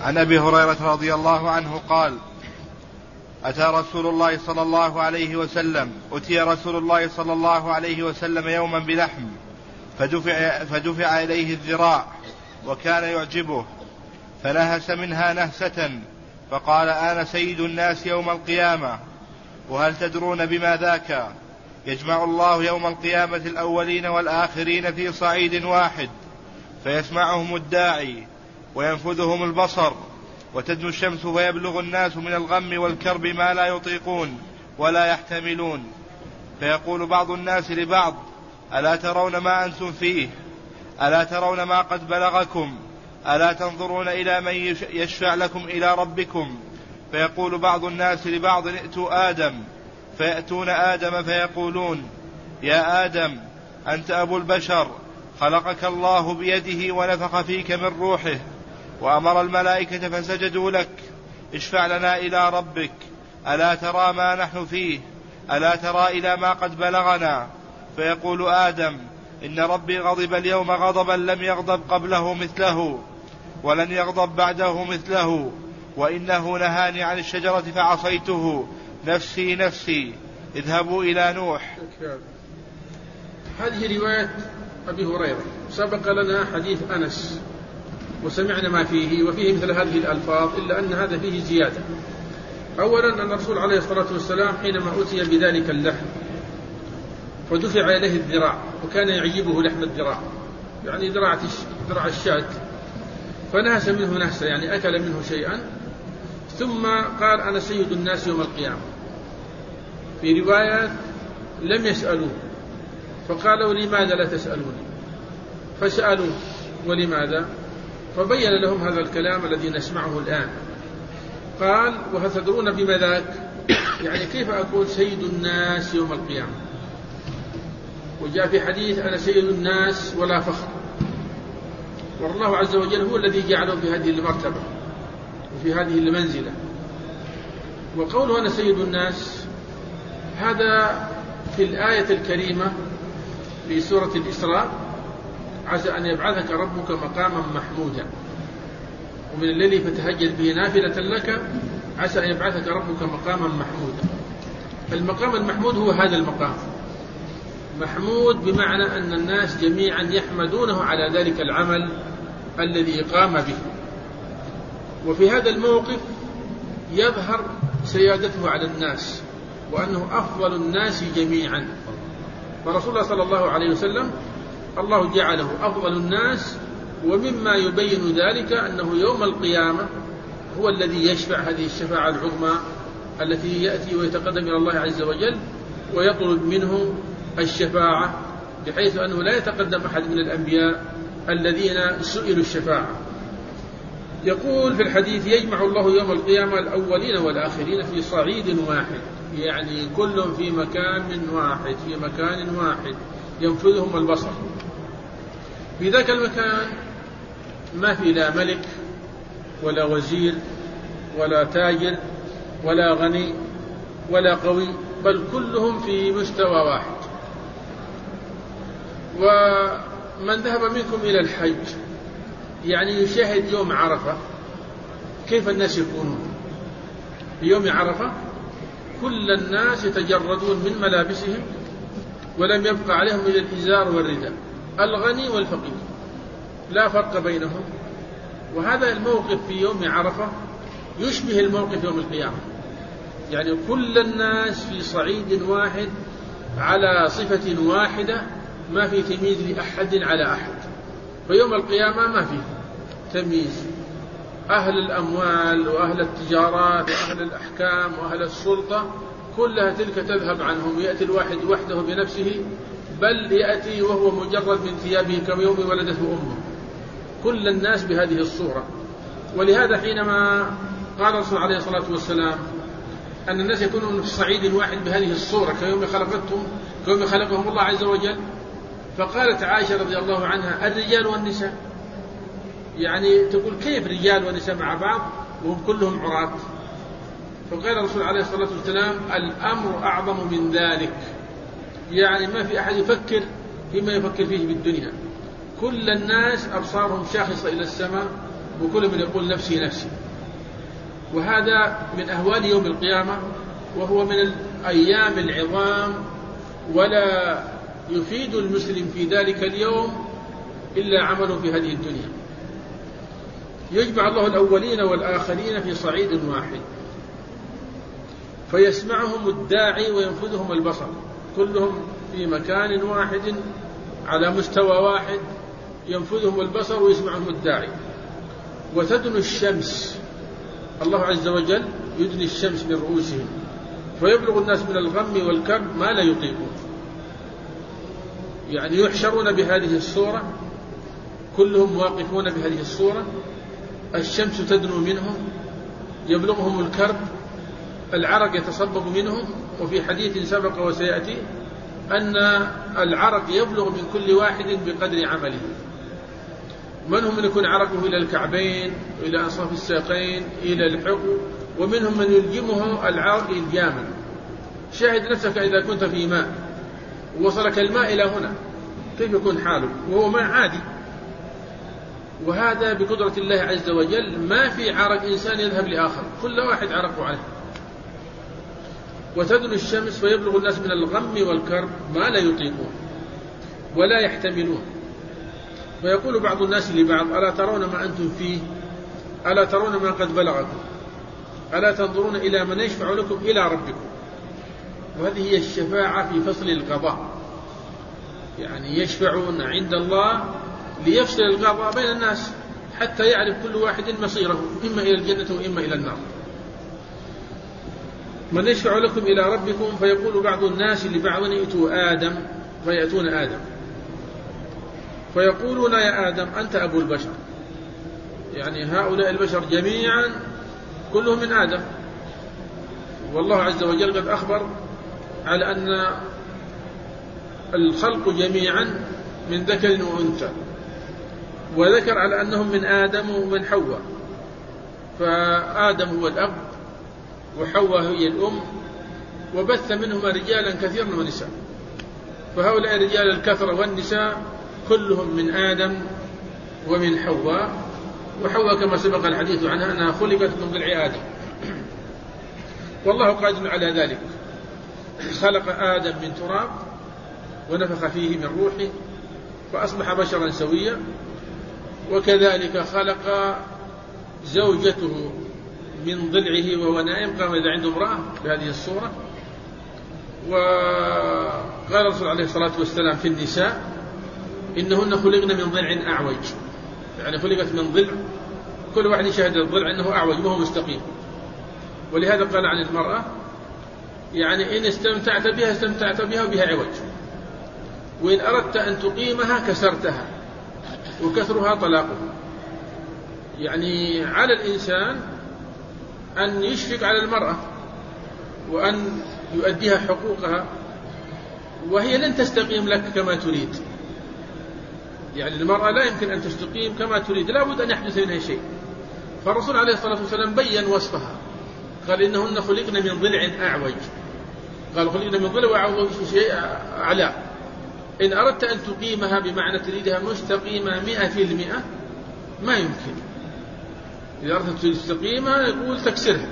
عن أبي هريرة رضي الله عنه قال: أتي رسول الله صلى الله عليه وسلم يوما بلحم فدفع إليه الذراع وكان يعجبه، فنهس منها نهسة فقال: أنا سيد الناس يوم القيامة، وهل تدرون بما ذاك؟ يجمع الله يوم القيامة الأولين والآخرين في صعيد واحد، فيسمعهم الداعي وينفذهم البصر، وتدنو الشمس فيبلغ الناس من الغم والكرب ما لا يطيقون ولا يحتملون، فيقول بعض الناس لبعض: ألا ترون ما أنتم فيه؟ ألا ترون ما قد بلغكم؟ ألا تنظرون إلى من يشفع لكم إلى ربكم؟ فيقول بعض الناس لبعض: ائتوا آدم، فيأتون آدم فيقولون: يا آدم أنت أبو البشر، خلقك الله بيده ونفخ فيك من روحه وأمر الملائكة فسجدوا لك، اشفع لنا إلى ربك، ألا ترى ما نحن فيه؟ ألا ترى إلى ما قد بلغنا؟ فيقول آدم: إن ربي غضب اليوم غضبا لم يغضب قبله مثله ولن يغضب بعده مثله، وإنه نهاني عن الشجرة فعصيته، نفسي نفسي، اذهبوا إلى نوح. هذه رواية أبي هريرة. سبق لنا حديث أنس وسمعنا ما فيه، وفيه مثل هذه الألفاظ، إلا أن هذا فيه زيادة. أولا أن الرسول عليه الصلاة والسلام حينما أتي بذلك اللحم فدفع إليه الذراع، وكان يعجبه لحم الذراع، يعني ذراع الشاة، فنهس منه نهسة، يعني أكل منه شيئا، ثم قال: أنا سيد الناس يوم القيامة. في رواية لم يسألوه فقالوا: لماذا لا تسألوني؟ فسألوه: ولماذا؟ فبين لهم هذا الكلام الذي نسمعه الآن. قال: وهل تدرون بما ذاك؟ يعني كيف أكون سيد الناس يوم القيامة؟ وجاء في حديث: أنا سيد الناس ولا فخر. والله عز وجل هو الذي جعله في هذه المرتبة وفي هذه المنزلة. وقوله أنا سيد الناس هذا في الآية الكريمة في سورة الإسراء: عسى أن يبعثك ربك مقاما محمودا، ومن الليل فتهجد به نافلة لك عسى أن يبعثك ربك مقاما محمودا. المقام المحمود هو هذا المقام، محمود بمعنى أن الناس جميعا يحمدونه على ذلك العمل الذي قام به. وفي هذا الموقف يظهر سيادته على الناس، وأنه أفضل الناس جميعا. فرسول الله صلى الله عليه وسلم الله جعله أفضل الناس، ومما يبين ذلك أنه يوم القيامة هو الذي يشفع هذه الشفاعة العظمى التي يأتي ويتقدم إلى الله عز وجل ويطلب منه الشفاعة، بحيث أنه لا يتقدم أحد من الأنبياء الذين سئلوا الشفاعة. يقول في الحديث: يجمع الله يوم القيامة الأولين والآخرين في صعيد واحد، يعني كلهم في مكان واحد ينفذهم البصر. في ذاك المكان ما في لا ملك ولا وزير ولا تاجر ولا غني ولا قوي، بل كلهم في مستوى واحد. ومن ذهب منكم إلى الحج يعني يشاهد يوم عرفة كيف الناس يكونون. في يوم عرفة كل الناس يتجردون من ملابسهم ولم يبقى عليهم إلا الإزار والرداء، الغني والفقير لا فرق بينهم. وهذا الموقف في يوم عرفة يشبه الموقف يوم القيامة، يعني كل الناس في صعيد واحد على صفة واحدة، ما في تمييز لأحد على أحد. فيوم القيامة ما في تمييز، أهل الأموال وأهل التجارات وأهل الأحكام وأهل السلطة كلها تلك تذهب عنهم، يأتي الواحد وحده بنفسه، بل يأتي وهو مجرد من ثيابه كيوم ولدته أمه. كل الناس بهذه الصورة. ولهذا حينما قال الرسول عليه الصلاة والسلام أن الناس يكونون في صعيد واحد بهذه الصورة كيوم خلقهم الله عز وجل، فقالت عائشة رضي الله عنها: الرجال والنساء، يعني تقول كيف رجال ونساء مع بعض وهم كلهم عراة؟ فقال الرسول عليه الصلاة والسلام: الأمر أعظم من ذلك، يعني ما في أحد يفكر فيما يفكر فيه بالدنيا، كل الناس أبصارهم شاخصة إلى السماء وكل من يقول نفسي نفسي. وهذا من أهوال يوم القيامة، وهو من الأيام العظام، ولا يفيد المسلم في ذلك اليوم إلا عمله في هذه الدنيا. يجمع الله الأولين والآخرين في صعيد واحد، فيسمعهم الداعي وينفذهم البصر، كلهم في مكان واحد على مستوى واحد، ينفذهم البصر ويسمعهم الداعي. وتدنو الشمس، الله عز وجل يدني الشمس من رؤوسهم، فيبلغ الناس من الغم والكرب ما لا يطيقون. يعني يحشرون بهذه الصورة، كلهم واقفون بهذه الصورة، الشمس تدنو منهم، يبلغهم الكرب، العرق يتصبب منهم. وفي حديث سبق وسيأتي أن العرق يبلغ من كل واحد بقدر عمله، منهم من يكون عرقه إلى الكعبين، إلى أنصاف الساقين، إلى الحقو، ومنهم من يلجمه العرق إلجاما. شاهد نفسك إذا كنت في ماء ووصلك الماء إلى هنا كيف يكون حالك، وهو ماء عادي. وهذا بقدرة الله عز وجل، ما في عرق إنسان يذهب لآخر، كل واحد عرقه عليه. وتدنو الشمس فيبلغ الناس من الغم والكرب ما لا يطيقون ولا يحتملون، فيقول بعض الناس لبعض: ألا ترون ما أنتم فيه؟ ألا ترون ما قد بلغكم؟ ألا تنظرون إلى من يشفع لكم إلى ربكم؟ وهذه هي الشفاعة في فصل القضاء، يعني يشفعون عند الله ليفصل القضاء بين الناس حتى يعرف كل واحد مصيره، إما إلى الجنة وإما إلى النار. من يشفع لكم إلى ربكم؟ فيقول بعض الناس لبعض: ائتوا آدم، فيأتون آدم فيقولون: يا آدم أنت أبو البشر. يعني هؤلاء البشر جميعا كلهم من آدم، والله عز وجل قد أخبر على أن الخلق جميعا من ذكر وأنثى، وذكر على أنهم من آدم ومن حواء، فآدم هو الأب وحواء هي الأم، وبث منهما رجالا كثيرا ونساء. فهؤلاء الرجال الكثرة والنساء كلهم من آدم ومن حواء. وحواء كما سبق الحديث عنها أنها خلقت من ضلع آدم، والله قادر على ذلك. خلق آدم من تراب ونفخ فيه من روحه فأصبح بشرا سويا، وكذلك خلق زوجته من ضلعه وهو نائم، قام إذا عنده امرأة بهذه الصورة. وقال الرسول عليه الصلاة والسلام في النساء: إنهن خلقن من ضلع أعوج، يعني خلقت من ضلع، كل واحد يشاهد الضلع أنه أعوج وهو مستقيم. ولهذا قال عن المرأة: يعني إن استمتعت بها استمتعت بها وبها عوج، وإن أردت أن تقيمها كسرتها، وكسرها طلاقها. يعني على الإنسان أن يشفق على المرأة وأن يؤديها حقوقها، وهي لن تستقيم لك كما تريد. يعني المرأة لا يمكن أن تستقيم كما تريد، لا بد أن يحدث منها شيء. فالرسول عليه الصلاة والسلام بيّن وصفها، قال: إنهن خلقن من ضلع أعوج، قال: خلقن من ضلع وأعوج شيء أعلى. إن أردت أن تقيمها بمعنى تريدها مستقيمة 100%، ما يمكن. إذا أردت تستقيمها يقول تكسرها.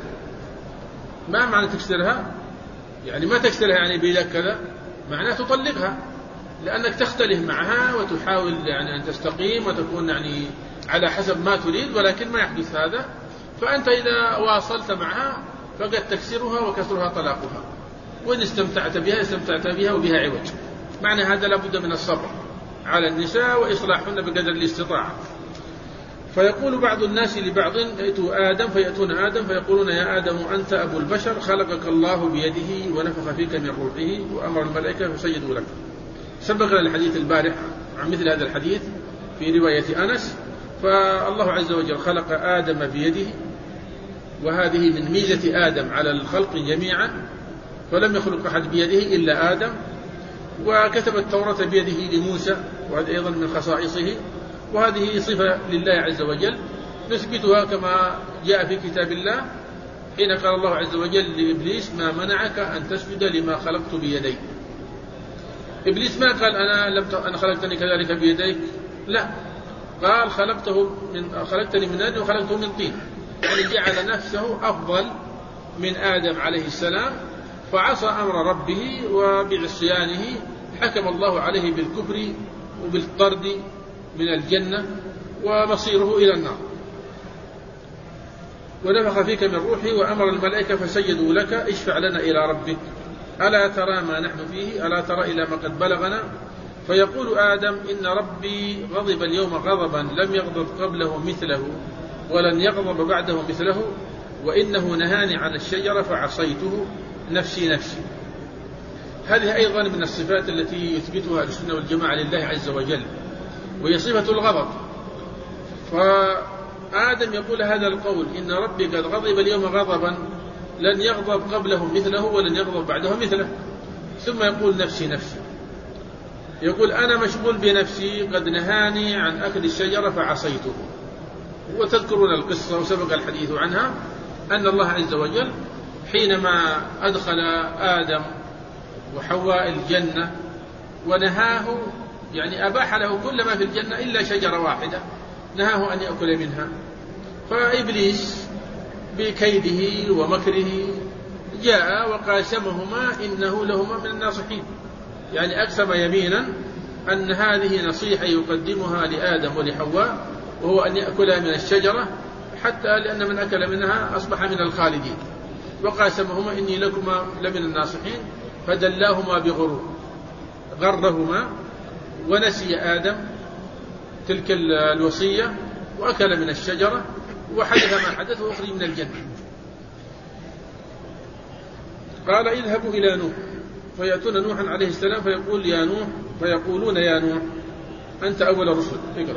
ما معنى تكسرها؟ يعني ما تكسرها يعني بيدك كذا، معناه تطلقها، لأنك تختلف معها وتحاول يعني أن تستقيم وتكون يعني على حسب ما تريد، ولكن ما يحدث هذا. فأنت إذا واصلت معها فقد تكسرها وكسرها طلاقها، وإن استمتعت بها استمتعت بها وبها عوج. معنى هذا لابد من الصبر على النساء وإصلاحهن بقدر الاستطاعة. فيقول بعض الناس لبعض: ائتوا آدم، فيأتون آدم فيقولون: يا آدم أنت أبو البشر، خلقك الله بيده ونفخ فيك من روحه وأمر الملائكة فسجدوا لك. سبق الحديث البارح عن مثل هذا الحديث في رواية أنس. فالله عز وجل خلق آدم بيده، وهذه من ميزة آدم على الخلق جميعا، فلم يخلق أحد بيده إلا آدم. وكتب التوراة بيده لموسى، وهذا أيضا من خصائصه، وهذه صفة لله عز وجل نثبتها كما جاء في كتاب الله حين قال الله عز وجل لإبليس: ما منعك أن تسجد لما خلقت بيدي. إبليس ما قال: أنا خلقتني كذلك بيديك، لا، قال خلقتني من نار وخلقته من طين، يعني جعل نفسه أفضل من آدم عليه السلام، فعصى أمر ربه، وبعصيانه حكم الله عليه بالكفر وبالطرد من الجنة ومصيره إلى النار. ونفخ فيك من روحه وأمر الملائكة فسجدوا لك اشفع لنا إلى ربك ألا ترى ما نحن فيه ألا ترى إلى ما قد بلغنا. فيقول آدم إن ربي غضب اليوم غضبا لم يغضب قبله مثله ولن يغضب بعده مثله، وإنه نهاني عن الشجرة فعصيته نفسي نفسي. هذه أيضا من الصفات التي يثبتها السنة والجماعة لله عز وجل، وهي صفة الغضب. فآدم يقول هذا القول إن ربي قد غضب اليوم غضبا لن يغضب قبله مثله ولن يغضب بعده مثله، ثم يقول نفسي نفسي، يقول أنا مشغول بنفسي قد نهاني عن أكل الشجرة فعصيته. وتذكرون القصة وسبق الحديث عنها أن الله عز وجل حينما أدخل آدم وحواء الجنة ونهاه، يعني أباح له كل ما في الجنة إلا شجرة واحدة نهاه أن يأكل منها، فإبليس بكيده ومكره جاء وقاسمهما إنه لهما من الناصحين، يعني أقسم يمينا أن هذه نصيحة يقدمها لآدم ولحواء، وهو أن يأكلها من الشجرة، حتى لأن من أكل منها أصبح من الخالدين. وقاسمهما إني لكما لمن الناصحين فدلاهما بغرور، غرهما ونسي آدم تلك الوصية وأكل من الشجرة وحدث ما حدث وأخرج من الجنة. قال اذهبوا إلى نوح فيأتون نوحا عليه السلام فيقولون يا نوح أنت أول الرسل.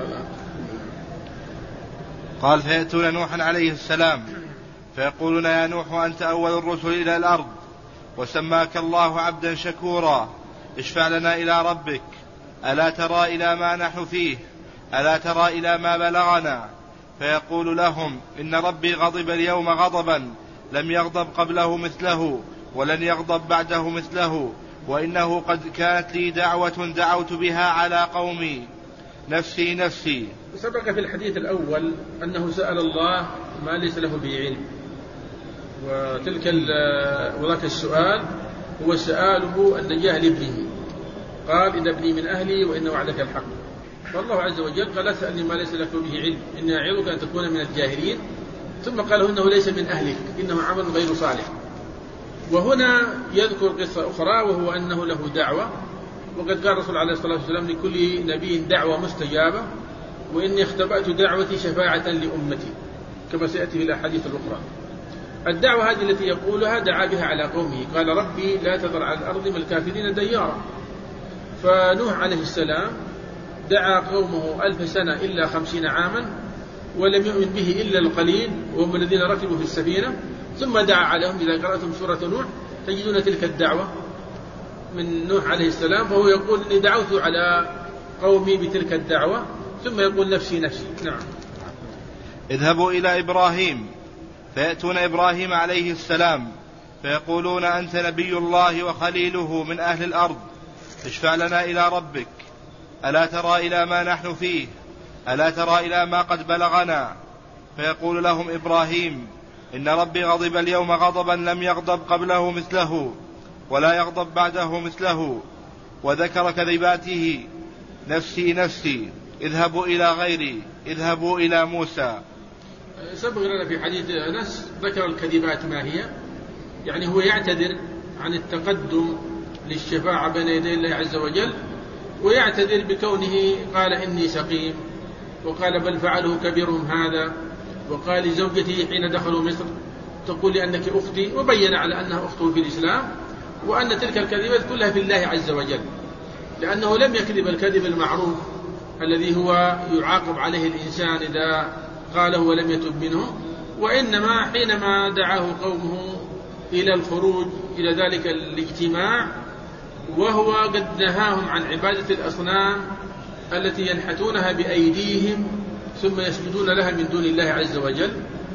قال فيأتون نوحا عليه السلام فيقولون يا نوح أنت أول الرسل إلى الأرض، وسماك الله عبدا شكورا، اشفع لنا إلى ربك ألا ترى إلى ما نحن فيه ألا ترى إلى ما بلغنا. فيقول لهم إن ربي غضب اليوم غضبا لم يغضب قبله مثله ولن يغضب بعده مثله، وإنه قد كانت لي دعوة دعوت بها على قومي نفسي نفسي. سبق في الحديث الأول أنه سأل الله ما ليس له به علم، وذاك السؤال هو سؤاله النجاة لابنه، قال إن ابني من أهلي وإن وعدك الحق. فالله عز وجل قال لا تسألني ما ليس لك به علم إني أعظك أن تكون من الجاهلين، ثم قال إنه ليس من أهلك إنه عمل غير صالح. وهنا يذكر قصة أخرى وهو أنه له دعوة، وقد قال الرسول عليه الصلاة والسلام لكل نبي دعوة مستجابة، وإني اختبأت دعوتي شفاعة لأمتي، كما سيأتي في الأحاديث الأخرى. الدعوة هذه التي يقولها دعا بها على قومه، قال ربي لا تذر على الأرض من الكافرين ديارا. فنوح عليه السلام دعا قومه 1000 سنة إلا 50 عاما، ولم يؤمن به إلا القليل وهم الذين ركبوا في السفينة، ثم دعا عليهم. إذا قرأتم سورة نوح تجدون تلك الدعوة من نوح عليه السلام، فهو يقول إني دعوت على قومي بتلك الدعوة، ثم يقول نفسي نفسي. نعم. اذهبوا إلى إبراهيم فيأتون إبراهيم عليه السلام فيقولون أنت نبي الله وخليله من أهل الأرض، اشفع لنا إلى ربك ألا ترى إلى ما نحن فيه ألا ترى إلى ما قد بلغنا. فيقول لهم إبراهيم إن ربي غضب اليوم غضبا لم يغضب قبله مثله ولا يغضب بعده مثله، وذكر كذباته نفسي نفسي، اذهبوا إلى غيري اذهبوا إلى موسى. سبق لنا في حديث أنس ذكر الكذبات ما هي، يعني هو يعتذر عن التقدم للشفاعة بين يدي الله عز وجل، ويعتذر بكونه قال إني سقيم، وقال بل فعله كبيرهم هذا، وقال لزوجته حين دخلوا مصر تقول لأنك أختي، وبين على أنها أخته في الإسلام، وأن تلك الكذبات كلها في الله عز وجل، لأنه لم يكذب الكذب المعروف الذي هو يعاقب عليه الإنسان إذا قاله ولم يتب منه، وإنما حينما دعاه قومه إلى الخروج إلى ذلك الاجتماع وهو قد نهاهم عن عبادة الأصنام التي ينحتونها بأيديهم ثم يسجدون لها من دون الله عز وجل،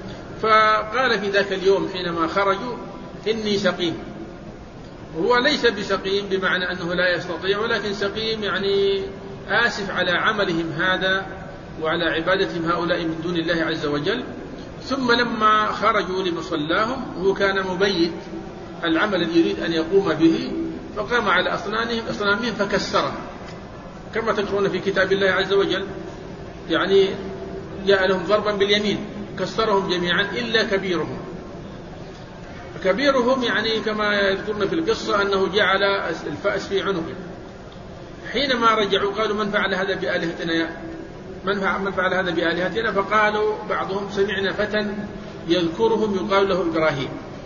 فقال في ذاك اليوم حينما خرجوا إني سقيم. هو ليس بسقيم بمعنى أنه لا يستطيع، ولكن سقيم يعني آسف على عملهم هذا وعلى عبادتهم هؤلاء من دون الله عز وجل. ثم لما خرجوا لمصلاهم هو كان مبيت العمل الذي يريد أن يقوم به، فقام على أصنامهم فكسرها كما تقرؤون في كتاب الله عز وجل، يعني جاء لهم ضربا باليمين كسرهم جميعا إلا كبيرهم. كبيرهم يعني كما يذكرون في القصة أنه جعل الفأس في عنقه. حينما رجعوا قالوا من فعل هذا بآلهتنا من فعل هذا بآلهتنا؟ فقالوا بعضهم سمعنا فتى يذكرهم يقال له إبراهيم.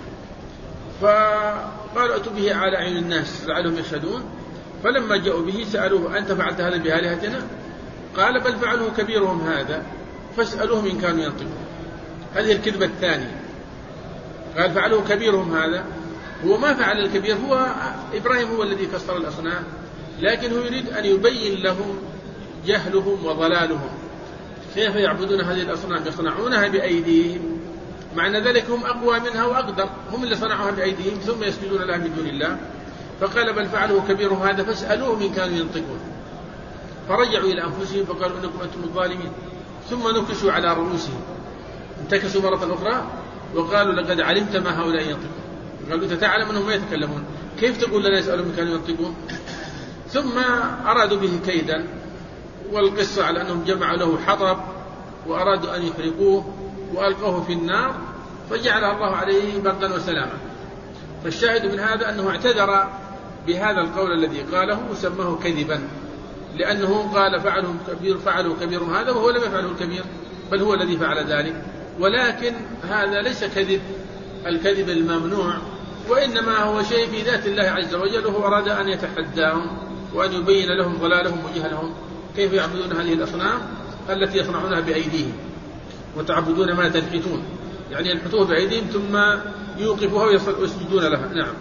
فقالوا أتوا به على عين الناس لعلهم يشهدون. فلما جاءوا به سألوه أنت فعلت هذا بآلهتنا؟ قال بل فعله كبيرهم هذا فاسألوهم إن كانوا ينطقون. هذه الكذبة الثانية، قال فعله كبيرهم هذا، هو ما فعل الكبير، هو إبراهيم هو الذي كسر الأصنام، لكن هو يريد أن يبين لهم جهلهم وضلالهم، كيف يعبدون هذه الأصنام يصنعونها بأيديهم، معنى ذلك هم أقوى منها وأقدر، هم اللي صنعوها بأيديهم ثم يسجدون لها من دون الله. فقال بل فعله كبيرهم هذا فاسألوهم إن كانوا ينطقون. فرجعوا إلى أنفسهم فقالوا إنكم أنتم الظالمين، ثم نكسوا على رؤوسهم، انتكسوا مرة أخرى وقالوا لقد علمت ما هؤلاء ينطقون. قالوا تتعلم أنهم ما يتكلمون، كيف تقول لنا يسألهم إن كانوا ينطقون؟ ثم أرادوا به كيدا، والقصة على أنهم جمعوا له حطب وأرادوا أن يحرقوه وألقوه في النار فجعل الله عليه بردا وسلاما. فالشاهد من هذا أنه اعتذر بهذا القول الذي قاله وسماه كذبا، لأنه قال فعلوا كبيرهم هذا وهو لم يفعله الكبير، بل هو الذي فعل ذلك. ولكن هذا ليس كذب الكذب الممنوع، وإنما هو شيء في ذات الله عز وجل، وهو أراد أن يتحداهم وأن يبين لهم ضلالهم وجهلهم، كيف يعبدون هذه الأصنام التي يصنعونها بأيديهم، وتعبدون ما تنحتون، يعني ينحتوه بأيديهم ثم يوقفوها ويسجدون لها. نعم.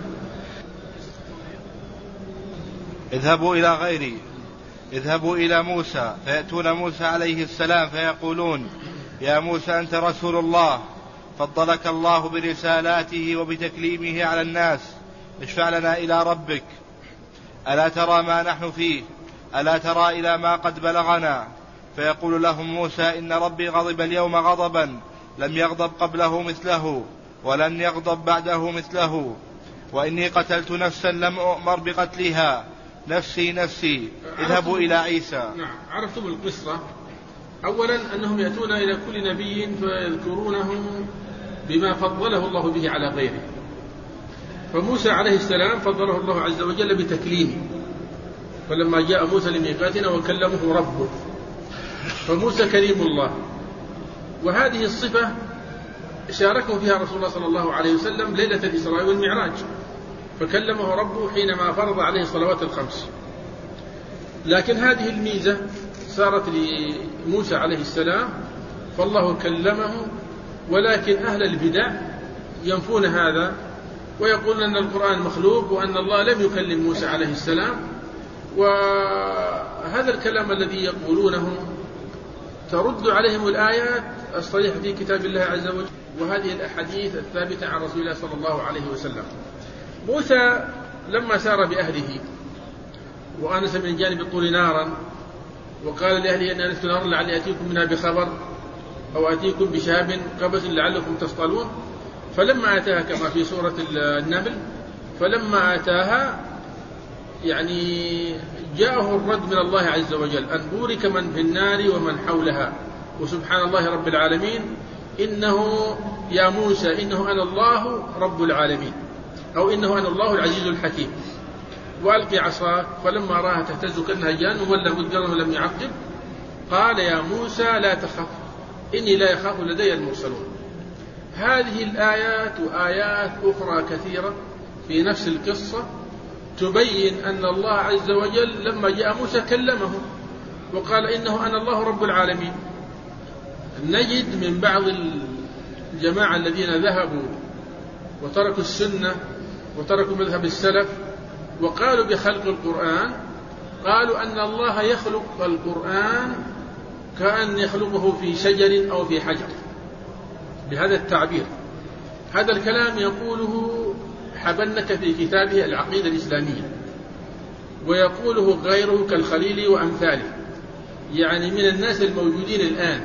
اذهبوا إلى موسى فيأتون موسى عليه السلام فيقولون يا موسى أنت رسول الله، فضلك الله برسالاته وبتكليمه على الناس، اشفع لنا إلى ربك، ألا ترى ما نحن فيه، ألا ترى إلى ما قد بلغنا؟ فيقول لهم موسى إن ربي غضب اليوم غضبا لم يغضب قبله مثله ولن يغضب بعده مثله، وإني قتلت نفسا لم أؤمر بقتلها، نفسي نفسي، اذهبوا إلى عيسى. نعم، عرفتم القصة. أولا أنهم يأتون إلى كل نبي فيذكرونه بما فضله الله به على غيره. فموسى عليه السلام فضله الله عز وجل بتكليمه، فلما جاء موسى لميقاتنا وكلمه ربه، فموسى كريم الله. وهذه الصفة شاركه فيها رسول الله صلى الله عليه وسلم ليلة الإسراء والمعراج، فكلمه ربه حينما فرض عليه الصلوات الخمس. لكن هذه الميزة صارت لموسى عليه السلام، فالله كلمه، ولكن أهل البدع ينفون هذا ويقولون أن القرآن مخلوق وأن الله لم يكلم موسى عليه السلام. وهذا الكلام الذي يقولونه ترد عليهم الآيات الصريحة في كتاب الله عز وجل، وهذه الأحاديث الثابتة عن رسول الله صلى الله عليه وسلم. موسى لما سار بأهله وآنس من جانب الطور نارا وقال لأهله أن آنست نارا لعلي أتيكم منها بخبر أو أتيكم بشهاب قبس لعلكم تصطلون، فلما أتاها كما في سورة النمل، فلما أتاها يعني جاءه الرد من الله عز وجل أن بورك من في النار ومن حولها وسبحان الله رب العالمين، إنه يا موسى إنه أنا الله رب العالمين، أو إنه أنا الله العزيز الحكيم، وألقي عصاك، فلما راها تهتز كأنها جان وولى مدبرا ولم يعقب، قال يا موسى لا تخف إني لا يخاف لدي المرسلون. هذه الآيات وآيات أخرى كثيرة في نفس القصة تبين أن الله عز وجل لما جاء موسى كلمه وقال إنه أنا الله رب العالمين. نجد من بعض الجماعة الذين ذهبوا وتركوا السنة وتركوا مذهب السلف وقالوا بخلق القرآن، قالوا أن الله يخلق القرآن كأن يخلقه في شجر أو في حجر، بهذا التعبير. هذا الكلام يقوله حبنك في كتابه العقيدة الإسلامية، ويقوله غيره كالخليل وأمثاله، يعني من الناس الموجودين الآن.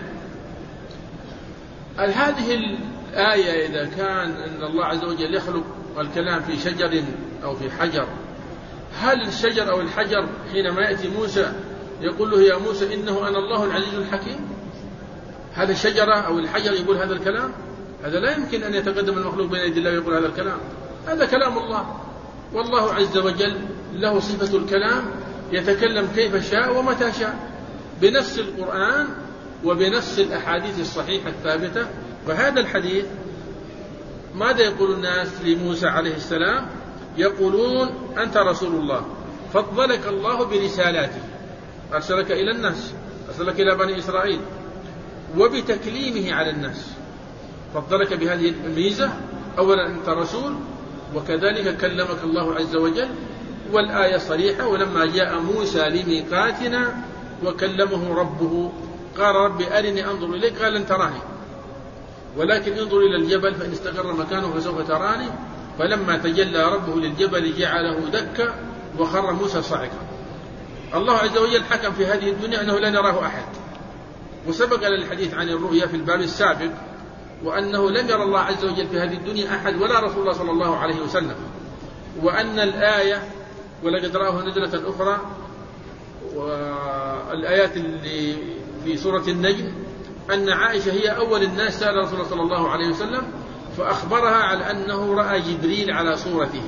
هذه الآية إذا كان أن الله عز وجل يخلق الكلام في شجر أو في حجر، هل الشجر أو الحجر حينما يأتي موسى يقول له يا موسى إنه أنا الله العزيز الحكيم؟ هل الشجرة أو الحجر يقول هذا الكلام؟ هذا لا يمكن أن يتقدم المخلوق بين يدي الله ويقول هذا الكلام. هذا كلام الله، والله عز وجل له صفة الكلام، يتكلم كيف شاء ومتى شاء بنفس القرآن وبنفس الأحاديث الصحيحة الثابتة. فهذا الحديث ماذا يقول الناس لموسى عليه السلام؟ يقولون أنت رسول الله، فضلك الله برسالاته، أرسلك إلى الناس، أرسلك إلى بني إسرائيل، وبتكليمه على الناس، فضلك بهذه الميزة. أولا أنت رسول، وكذلك كلمك الله عز وجل، والآية صريحة: ولما جاء موسى لميقاتنا وكلمه ربه قال رب أرني أنظر إليك قال لن تراني ولكن انظر إلى الجبل فإن استقر مكانه فسوف تراني فلما تجلى ربه للجبل جعله دكا وخر موسى صعقا. الله عز وجل حكم في هذه الدنيا أنه لا نراه أحد، وسبق للحديث عن الرؤيا في الباب السابق، وأنه لم يرى الله عز وجل في هذه الدنيا أحد ولا رسول الله صلى الله عليه وسلم، وأن الآية ولقد رآه نزلة أخرى، والآيات اللي في سورة النجم أن عائشة هي أول الناس سأل رسول الله صلى الله عليه وسلم فأخبرها على أنه رأى جبريل على صورته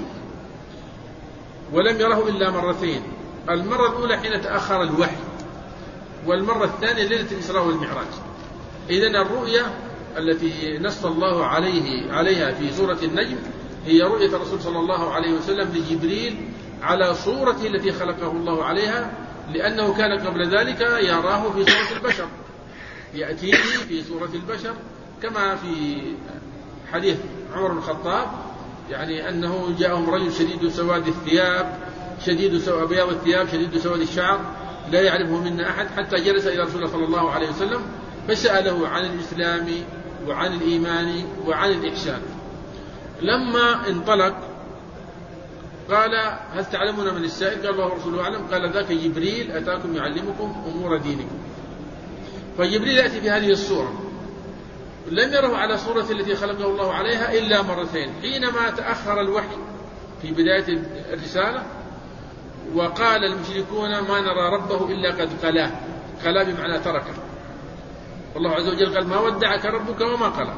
ولم يره إلا مرتين، المرة الأولى حين تأخر الوحي، والمرة الثانية ليلة الإسراء والمعراج. إذن الرؤيا التي نص الله عليها في سورة النجم هي رؤية الرسول صلى الله عليه وسلم لجبريل على صورته التي خلقه الله عليها، لأنه كان قبل ذلك يراه في صورة البشر، يأتيه في صورة البشر، كما في حديث عمر بن الخطاب يعني أنه جاءهم رجل شديد سواد الثياب بياض الثياب شديد سواد الشعر لا يعرفه منا أحد، حتى جلس إلى رسول الله صلى الله عليه وسلم فسأله عن الإسلام وعن الإيمان وعن الإحسان. لما انطلق قال هل تعلمون من السائل؟ قال الله ورسوله أعلم. قال ذاك جبريل أتاكم يعلمكم أمور دينكم. فجبريل يأتي في هذه الصورة، لم يره على صورة التي خلقه الله عليها إلا مرتين، حينما تأخر الوحي في بداية الرسالة وقال المشركون ما نرى ربه إلا قد قلاه بمعنى تركه، والله عز وجل قال ما ودعك ربك وما قلى.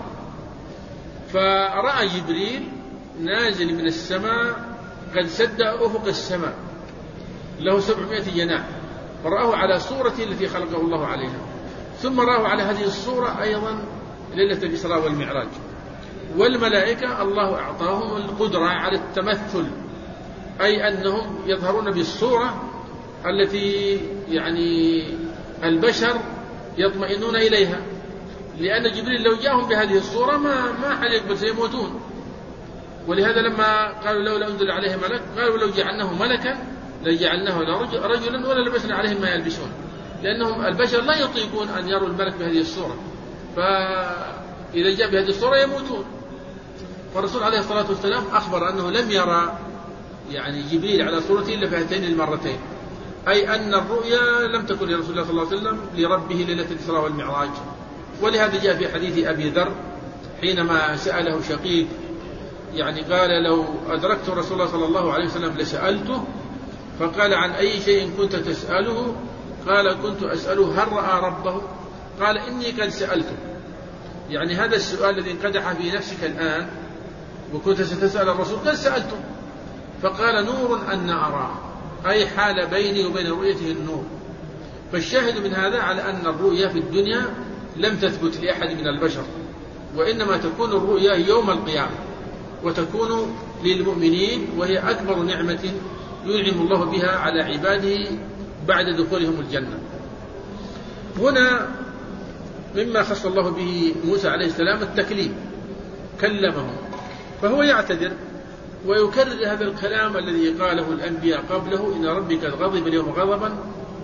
فرأى جبريل نازل من السماء قد سد أفق السماء له 700 جناح، فرآه على صورته التي خلقه الله عليها، ثم رآه على هذه الصورة أيضا ليلة الإسراء والمعراج. والملائكة الله أعطاهم القدرة على التمثل، أي أنهم يظهرون بالصورة التي يعني البشر يطمئنون إليها، لأن جبريل لو جاءهم بهذه الصورة ما حل يقبل سيموتون. ولهذا لما قالوا لولا أنزل عليه ملك قالوا لو جعلناه ملكا لجعلناه رجلا ولا لبسنا عليهم ما يلبسون، لأنهم البشر لا يطيقون أن يروا الملك بهذه الصورة، فإذا جاء بهذه الصورة يموتون. فالرسول عليه الصلاة والسلام أخبر أنه لم يرى يعني جبريل على صورته إلا في هاتين المرتين، أي أن الرؤيا لم تكن لرسول الله صلى الله عليه وسلم لربه ليلة الإسراء والمعراج. ولهذا جاء في حديث أبي ذر حينما سأله شقيق يعني قال لو أدركت رسول الله صلى الله عليه وسلم لسألته، فقال عن أي شيء كنت تسأله؟ قال كنت أسأله هل رأى ربه؟ قال إني قد سألته، يعني هذا السؤال الذي انقدح في نفسك الآن وكنت ستسأل الرسول قد سألته. فقال نور أن أراه، أي حال بيني وبين رؤيته النور. فالشاهد من هذا على أن الرؤيا في الدنيا لم تثبت لأحد من البشر، وإنما تكون الرؤيا يوم القيامة وتكون للمؤمنين، وهي أكبر نعمة ينعم الله بها على عباده بعد دخولهم الجنة. هنا مما خص الله به موسى عليه السلام التكليم، كلمه، فهو يعتذر ويكرر هذا الكلام الذي قاله الأنبياء قبله إن ربك غضب اليوم غضبا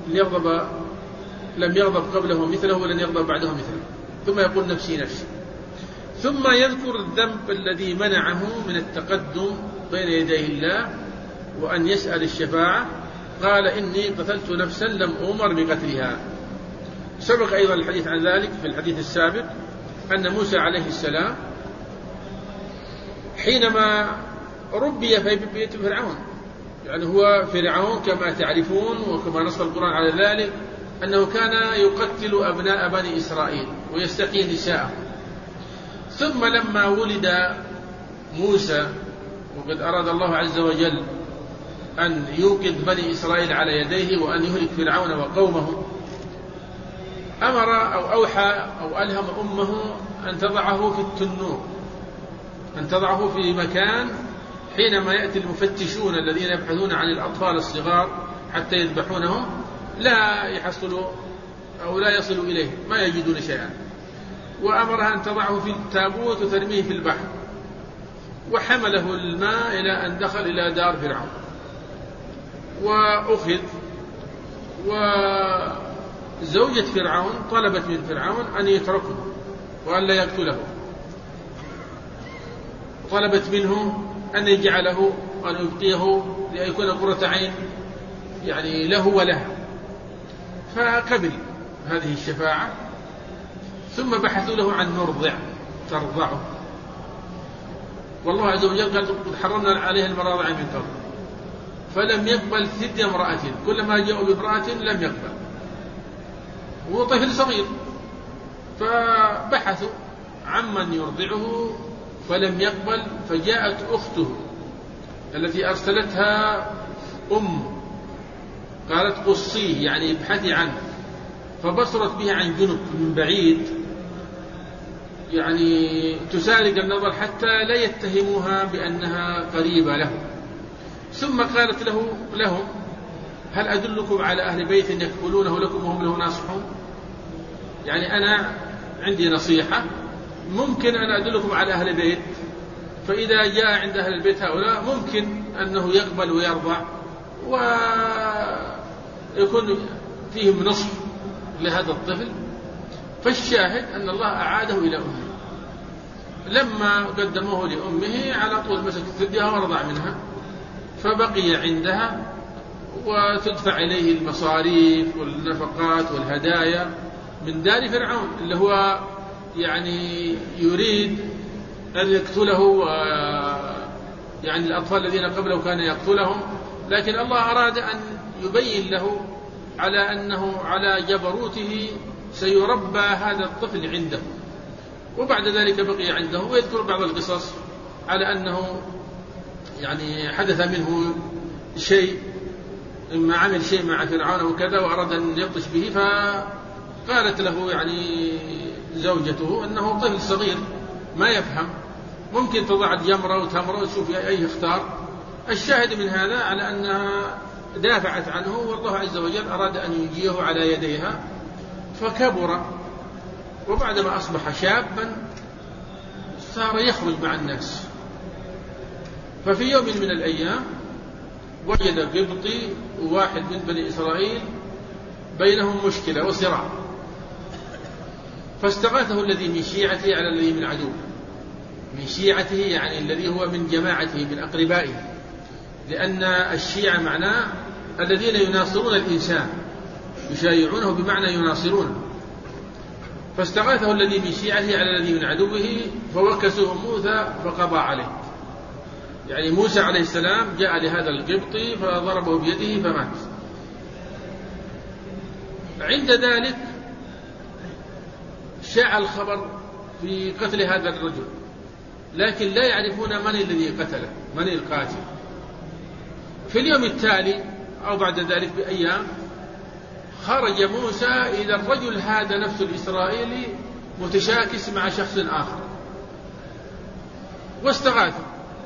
لم يغضب قبله مثله ولن يغضب بعده مثله، ثم يقول نفسي نفسي، ثم يذكر الذنب الذي منعه من التقدم بين يدي الله وأن يسأل الشفاعة. قال إني قتلت نفسا لم أمر بقتلها، سبق أيضا الحديث عن ذلك في الحديث السابق أن موسى عليه السلام حينما ربي في بيت فرعون، يعني هو فرعون كما تعرفون وكما نص القرآن على ذلك أنه كان يقتل أبناء بني إسرائيل ويستحيي نساءهم. ثم لما ولد موسى وقد أراد الله عز وجل أن يوقظ بني إسرائيل على يديه وأن يهلك فرعون وقومه، أمر أو أوحى أو ألهم أمه أن تضعه في التنور، أن تضعه في مكان حينما يأتي المفتشون الذين يبحثون عن الأطفال الصغار حتى يذبحونهم لا يحصلوا أو لا يصلوا إليه، ما يجدون شيئا. وأمرها أن تضعه في التابوت وترميه في البحر، وحمله الماء إلى أن دخل إلى دار فرعون وأخذ. وزوجة فرعون طلبت من فرعون أن يتركه وأن لا يقتله، طلبت منه أن يجعله وأن يبقيه ليكون قرة عين يعني له وله، فقبل هذه الشفاعة. ثم بحثوا له عن مرضع ترضعه، والله عز وجل قال قد حرمنا عليه المراضع من قبل، فلم يقبل ثدي امرأة، كلما جاءوا بامرأة لم يقبل، وهو طفل صغير. فبحثوا عمن يرضعه فلم يقبل، فجاءت أخته التي أرسلتها قالت قصيه يعني ابحثي عنه، فبصرت به عن جنب من بعيد يعني تسارق النظر حتى لا يتهموها بأنها قريبة له. ثم قالت لهم هل أدلكم على أهل بيت يكفلونه لكم وهم له ناصحون؟ يعني أنا عندي نصيحة، ممكن أن أدلكم على أهل بيت، فإذا جاء عند أهل البيت هؤلاء ممكن أنه يقبل ويرضى ويكون فيهم نصف لهذا الطفل. فالشاهد أن الله أعاده إلى أمه، لما قدموه لأمه على طول مسكت ثديها ورضع منها، فبقي عندها وتدفع إليه المصاريف والنفقات والهدايا من دار فرعون اللي هو يعني يريد أن يقتله، يعني الأطفال الذين قبله كان يقتلهم، لكن الله أراد أن يبين له على أنه على جبروته سيربى هذا الطفل عنده. وبعد ذلك بقي عنده، ويذكر بعض القصص على أنه يعني حدث منه شيء، إما عمل شيء مع فرعون وكذا وأراد أن يبطش به، فقالت له يعني زوجته أنه طفل صغير ما يفهم، ممكن تضع جمرة وتمرة وتشوف أي اختار. الشاهد من هذا على أنها دافعت عنه، والله عز وجل أراد أن ينجيه على يديها، فكبر. وبعدما أصبح شابا صار يخرج مع الناس. ففي يوم من الأيام وجد قبطي وواحد من بني إسرائيل بينهم مشكلة وصراع، فاستغاثه الذي من شيعته على الذي من عدوه. من شيعته يعني الذي هو من جماعته من أقربائه، لأن الشيعة معناه الذين يناصرون الإنسان، يشايعونه بمعنى يناصرونه. فاستغاثه الذي من شيعته على الذي من عدوه، فوكسوه موسى فقضى عليه. يعني موسى عليه السلام جاء لهذا القبطي فضربه بيده فمات. عند ذلك شاع الخبر في قتل هذا الرجل، لكن لا يعرفون من الذي قتله، من القاتل. في اليوم التالي أو بعد ذلك بأيام خرج موسى إلى الرجل هذا نفس الإسرائيلي متشاكس مع شخص آخر واستغاثه.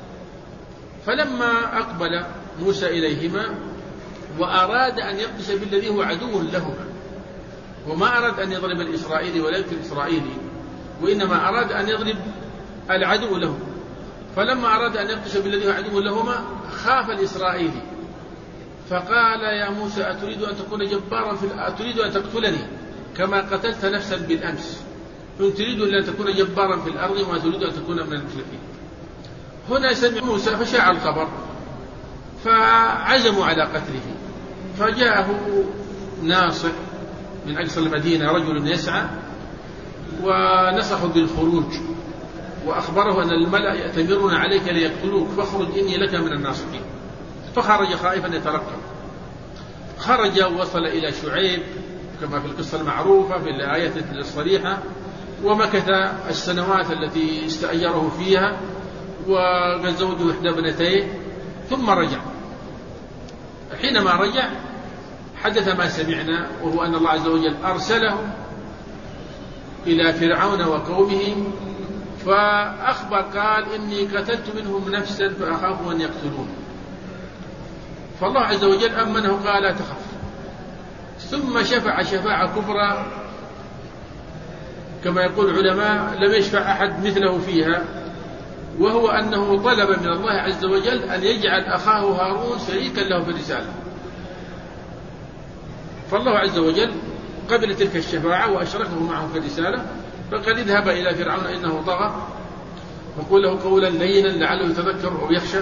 فلما أقبل موسى إليهما وأراد أن يبطش بالذي هو عدو لهما، وما أراد أن يضرب الإسرائيلي ولا يقتل الإسرائيلي، وإنما أراد أن يضرب العدو له. فلما أراد أن يبطش بالذي هو عدو لهما خاف الإسرائيلي، فقال يا موسى أتريد أن تكون جبارا أتريد أن تقتلني كما قتلت نفسا بالأمس، إن تريد أن تكون جبارا في الأرض وما تريد أن تكون من المشركين. هنا سمع موسى فشاع الخبر، فعزموا على قتله. فجاءه ناصح من أقصى المدينة رجل يسعى ونصحوا بالخروج وأخبره أن الملأ يأتمرون عليك ليقتلوك فاخرج إني لك من الناصحين. فخرج خائفا يترقب، خرج ووصل إلى شعيب كما في القصة المعروفة في الآية الصريحة، ومكث السنوات التي استأجره فيها وقد زوجه إحدى ابنتيه ثم رجع. حينما رجع حدث ما سمعنا، وهو أن الله عز وجل أرسله إلى فرعون وقومه فأخبر قال إني قتلت منهم نفسا فأخاف أن يقتلون، فالله عز وجل أمنه قال لا تخف، ثم شفع شفاعة كبرى كما يقول العلماء لم يشفع أحد مثله فيها، وهو أنه طلب من الله عز وجل أن يجعل أخاه هارون شريكا له في الرسالة، فالله عز وجل قبل تلك الشفاعة وأشركه معه في الرسالة، فقال اذهب إلى فرعون إنه طغى وقل له قولا لينا لعله يتذكر أو يخشى،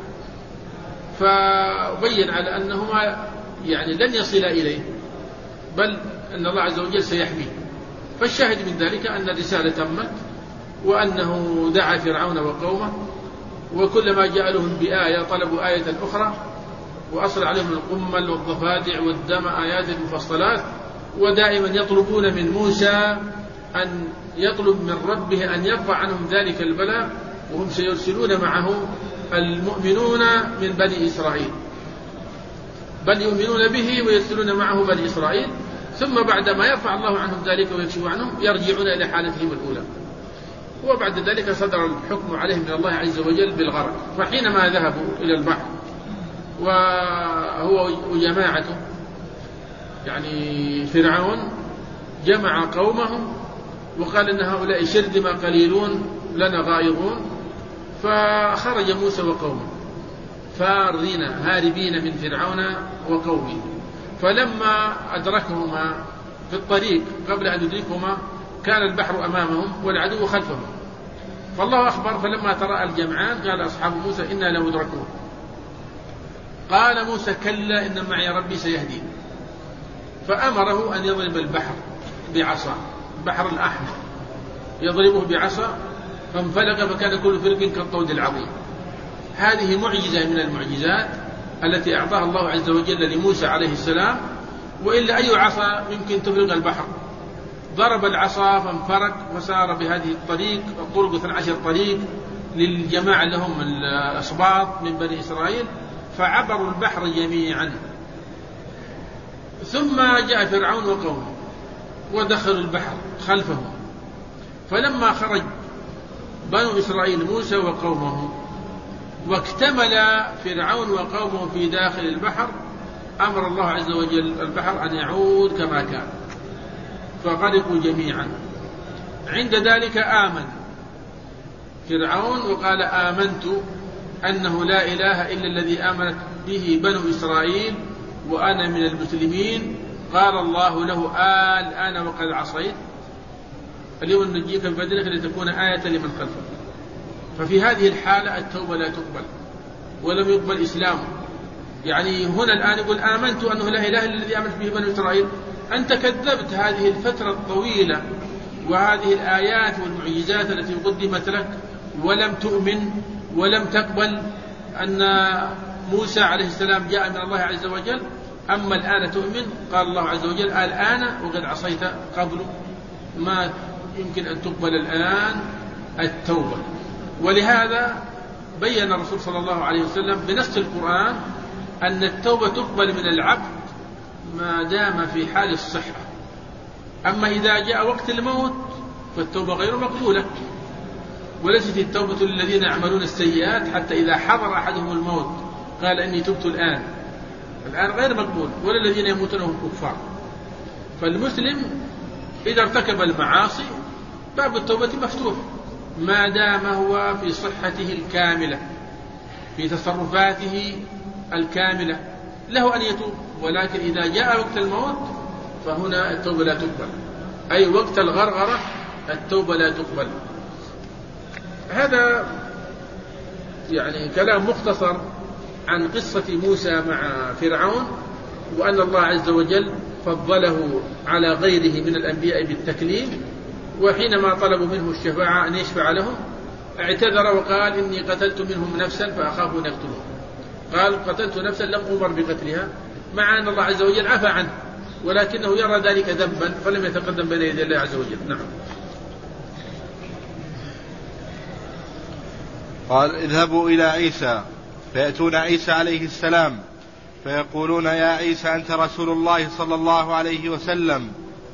فبين على أنهما يعني لن يصلا إليه بل أن الله عز وجل سيحميه. فالشاهد من ذلك أن الرسالة تمت، وأنه دعا فرعون وقومه، وكلما جاء لهم بآية طلبوا آية أخرى، وأصل عليهم القمل والضفادع والدم آيات مفصلات، ودائما يطلبون من موسى أن يطلب من ربه أن يرفع عنهم ذلك البلاء، وهم سيرسلون معه المؤمنون من بني إسرائيل، بل يؤمنون به ويرسلون معه بني إسرائيل، ثم بعد ما يرفع الله عنهم ذلك ويكشف عنهم يرجعون إلى حالتهم الأولى، وبعد ذلك صدر الحكم عليهم من الله عز وجل بالغرق. فحينما ذهبوا إلى البحر وهو وجماعته يعني فرعون جمع قومهم وقال إن هؤلاء شرذمة قليلون لنا غائظون، فخرج موسى وقومه فارين هاربين من فرعون وقومه، فلما أدركهما في الطريق قبل أن يدركهما كان البحر أمامهم والعدو خلفهم، فالله أخبر فلما تراءى الجمعان قال أصحاب موسى إنا لمدركون، قال موسى كلا إن معي ربي سيهدين، فأمره أن يضرب البحر بعصا، البحر الأحمر يضربه بعصا فانفلق فكان كل فرق كالطود العظيم. هذه معجزة من المعجزات التي أعطاها الله عز وجل لموسى عليه السلام، وإلا أي عصا يمكن تفرق البحر. ضرب العصا فانفرق وسار بهذه الطريق، الطرق 12 طريق للجماعة لهم الأسباط من بني إسرائيل، فعبروا البحر جميعا. ثم جاء فرعون وقومه ودخلوا البحر خلفهم، فلما خرج بنو إسرائيل موسى وقومه واكتمل فرعون وقومه في داخل البحر أمر الله عز وجل البحر أن يعود كما كان، فغرقوا جميعا. عند ذلك آمن فرعون وقال آمنت أنه لا إله إلا الذي آمنت به بنو إسرائيل وأنا من المسلمين. قال الله له الآن وقد عصيت اليوم نجيك ببدنك لتكون آية لمن خلفك. ففي هذه الحالة التوبة لا تقبل ولم يقبل إسلامه. يعني هنا الآن يقول آمنت أنه لا إله إلا الذي آمنت به بنو إسرائيل، أنت كذبت هذه الفترة الطويلة وهذه الآيات والمعجزات التي قدمت لك ولم تؤمن ولم تقبل أن موسى عليه السلام جاء من الله عز وجل، أما الآن تؤمن. قال الله عز وجل الآن وقد عصيت قبل، ما يمكن أن تقبل الآن التوبة. ولهذا بين الرسول صلى الله عليه وسلم بنص القرآن أن التوبة تقبل من العبد ما دام في حال الصحة، أما إذا جاء وقت الموت فالتوبة غير مقبولة. وليست التوبة للذين يعملون السيئات حتى إذا حضر أحدهم الموت قال إني تبت الآن غير مقبول، ولا الذين يموتون وهم كفار. فالمسلم إذا ارتكب المعاصي باب التوبة مفتوح ما دام هو في صحته الكاملة في تصرفاته الكاملة، له أن يتوب. ولكن إذا جاء وقت الموت فهنا التوبة لا تقبل، أي وقت الغرغرة التوبة لا تقبل. هذا يعني كلام مختصر عن قصة موسى مع فرعون، وأن الله عز وجل فضله على غيره من الأنبياء بالتكليم، وحينما طلبوا منه الشفاعة أن يشفع لهم اعتذر وقال إني قتلت منهم نفسا فأخاف أن يقتلوه. قال قتلت نفسا لم أمر بقتلها، مع أن الله عز وجل عفى عنه، ولكنه يرى ذلك ذنبا فلم يتقدم بين يدي الله عز وجل. نعم. قال اذهبوا إلى عيسى فيأتون عيسى عليه السلام فيقولون يا عيسى أنت رسول الله صلى الله عليه وسلم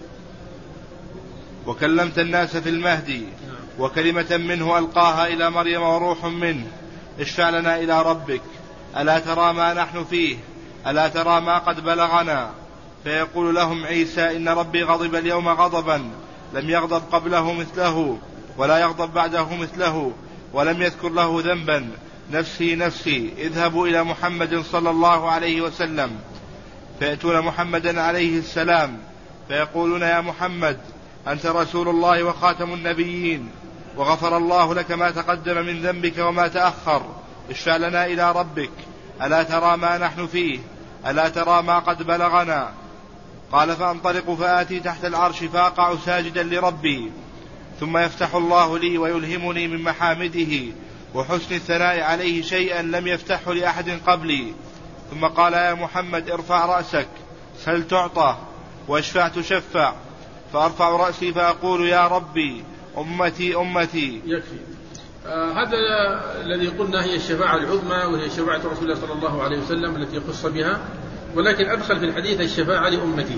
وكلمت الناس في المهدي وكلمة منه ألقاها إلى مريم وروح منه، اشفع لنا إلى ربك، ألا ترى ما نحن فيه، ألا ترى ما قد بلغنا. فيقول لهم عيسى إن ربي غضب اليوم غضبا لم يغضب قبله مثله ولا يغضب بعده مثله، ولم يذكر له ذنبا، نفسي نفسي، اذهبوا إلى محمد صلى الله عليه وسلم. فيأتون محمدا عليه السلام فيقولون يا محمد أنت رسول الله وخاتم النبيين، وغفر الله لك ما تقدم من ذنبك وما تأخر، اشفع لنا إلى ربك، ألا ترى ما نحن فيه، ألا ترى ما قد بلغنا. قال فأنطلق فآتي تحت العرش فأقع ساجدا لربي، ثم يفتح الله لي ويلهمني من محامده وحسن الثناء عليه شيئا لم يفتحه لأحد قبلي، ثم قال يا محمد ارفع رأسك سل تعطى واشفع تشفع. فأرفع رأسي فأقول يا ربي أمتي أمتي. يكفي. هذا الذي قلنا هي الشفاعة العظمى، وهي شفاعة رسول الله صلى الله عليه وسلم التي خص بها، ولكن أدخل في الحديث الشفاعة لأمته.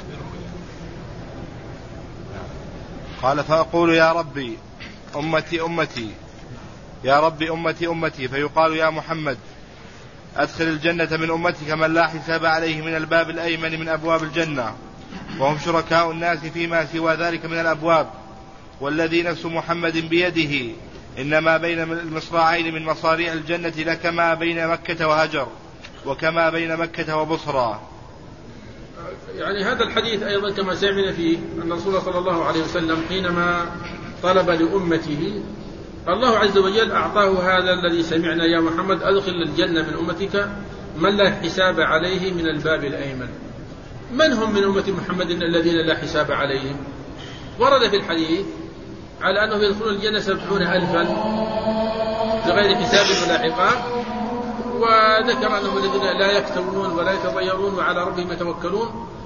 قال فأقول يا ربي أمتي أمتي، يا ربي أمتي أمتي. فيقال يا محمد أدخل الجنة من أمتك من لا حساب عليه من الباب الأيمن من أبواب الجنة، وهم شركاء الناس فيما سوى ذلك من الأبواب، والذي نفس محمد بيده إنما بين المصراعين من مصاريع الجنة لكما بين مكة وهجر وكما بين مكة وبصرى. يعني هذا الحديث أيضا كما سمعنا فيه أن الرسول صلى الله عليه وسلم حينما طلب لأمته الله عز وجل أعطاه هذا الذي سمعنا يا محمد أدخل الجنة من أمتك من لا حساب عليه من الباب الأيمن. من هم من أمة محمد الذين لا حساب عليهم؟ ورد في الحديث على أنه يدخلون الجنة 70,000 بغير حساب ولا عقاب، وذكر أنهم الذين لا يكتوون ولا يتطيرون وعلى ربهم يتوكلون،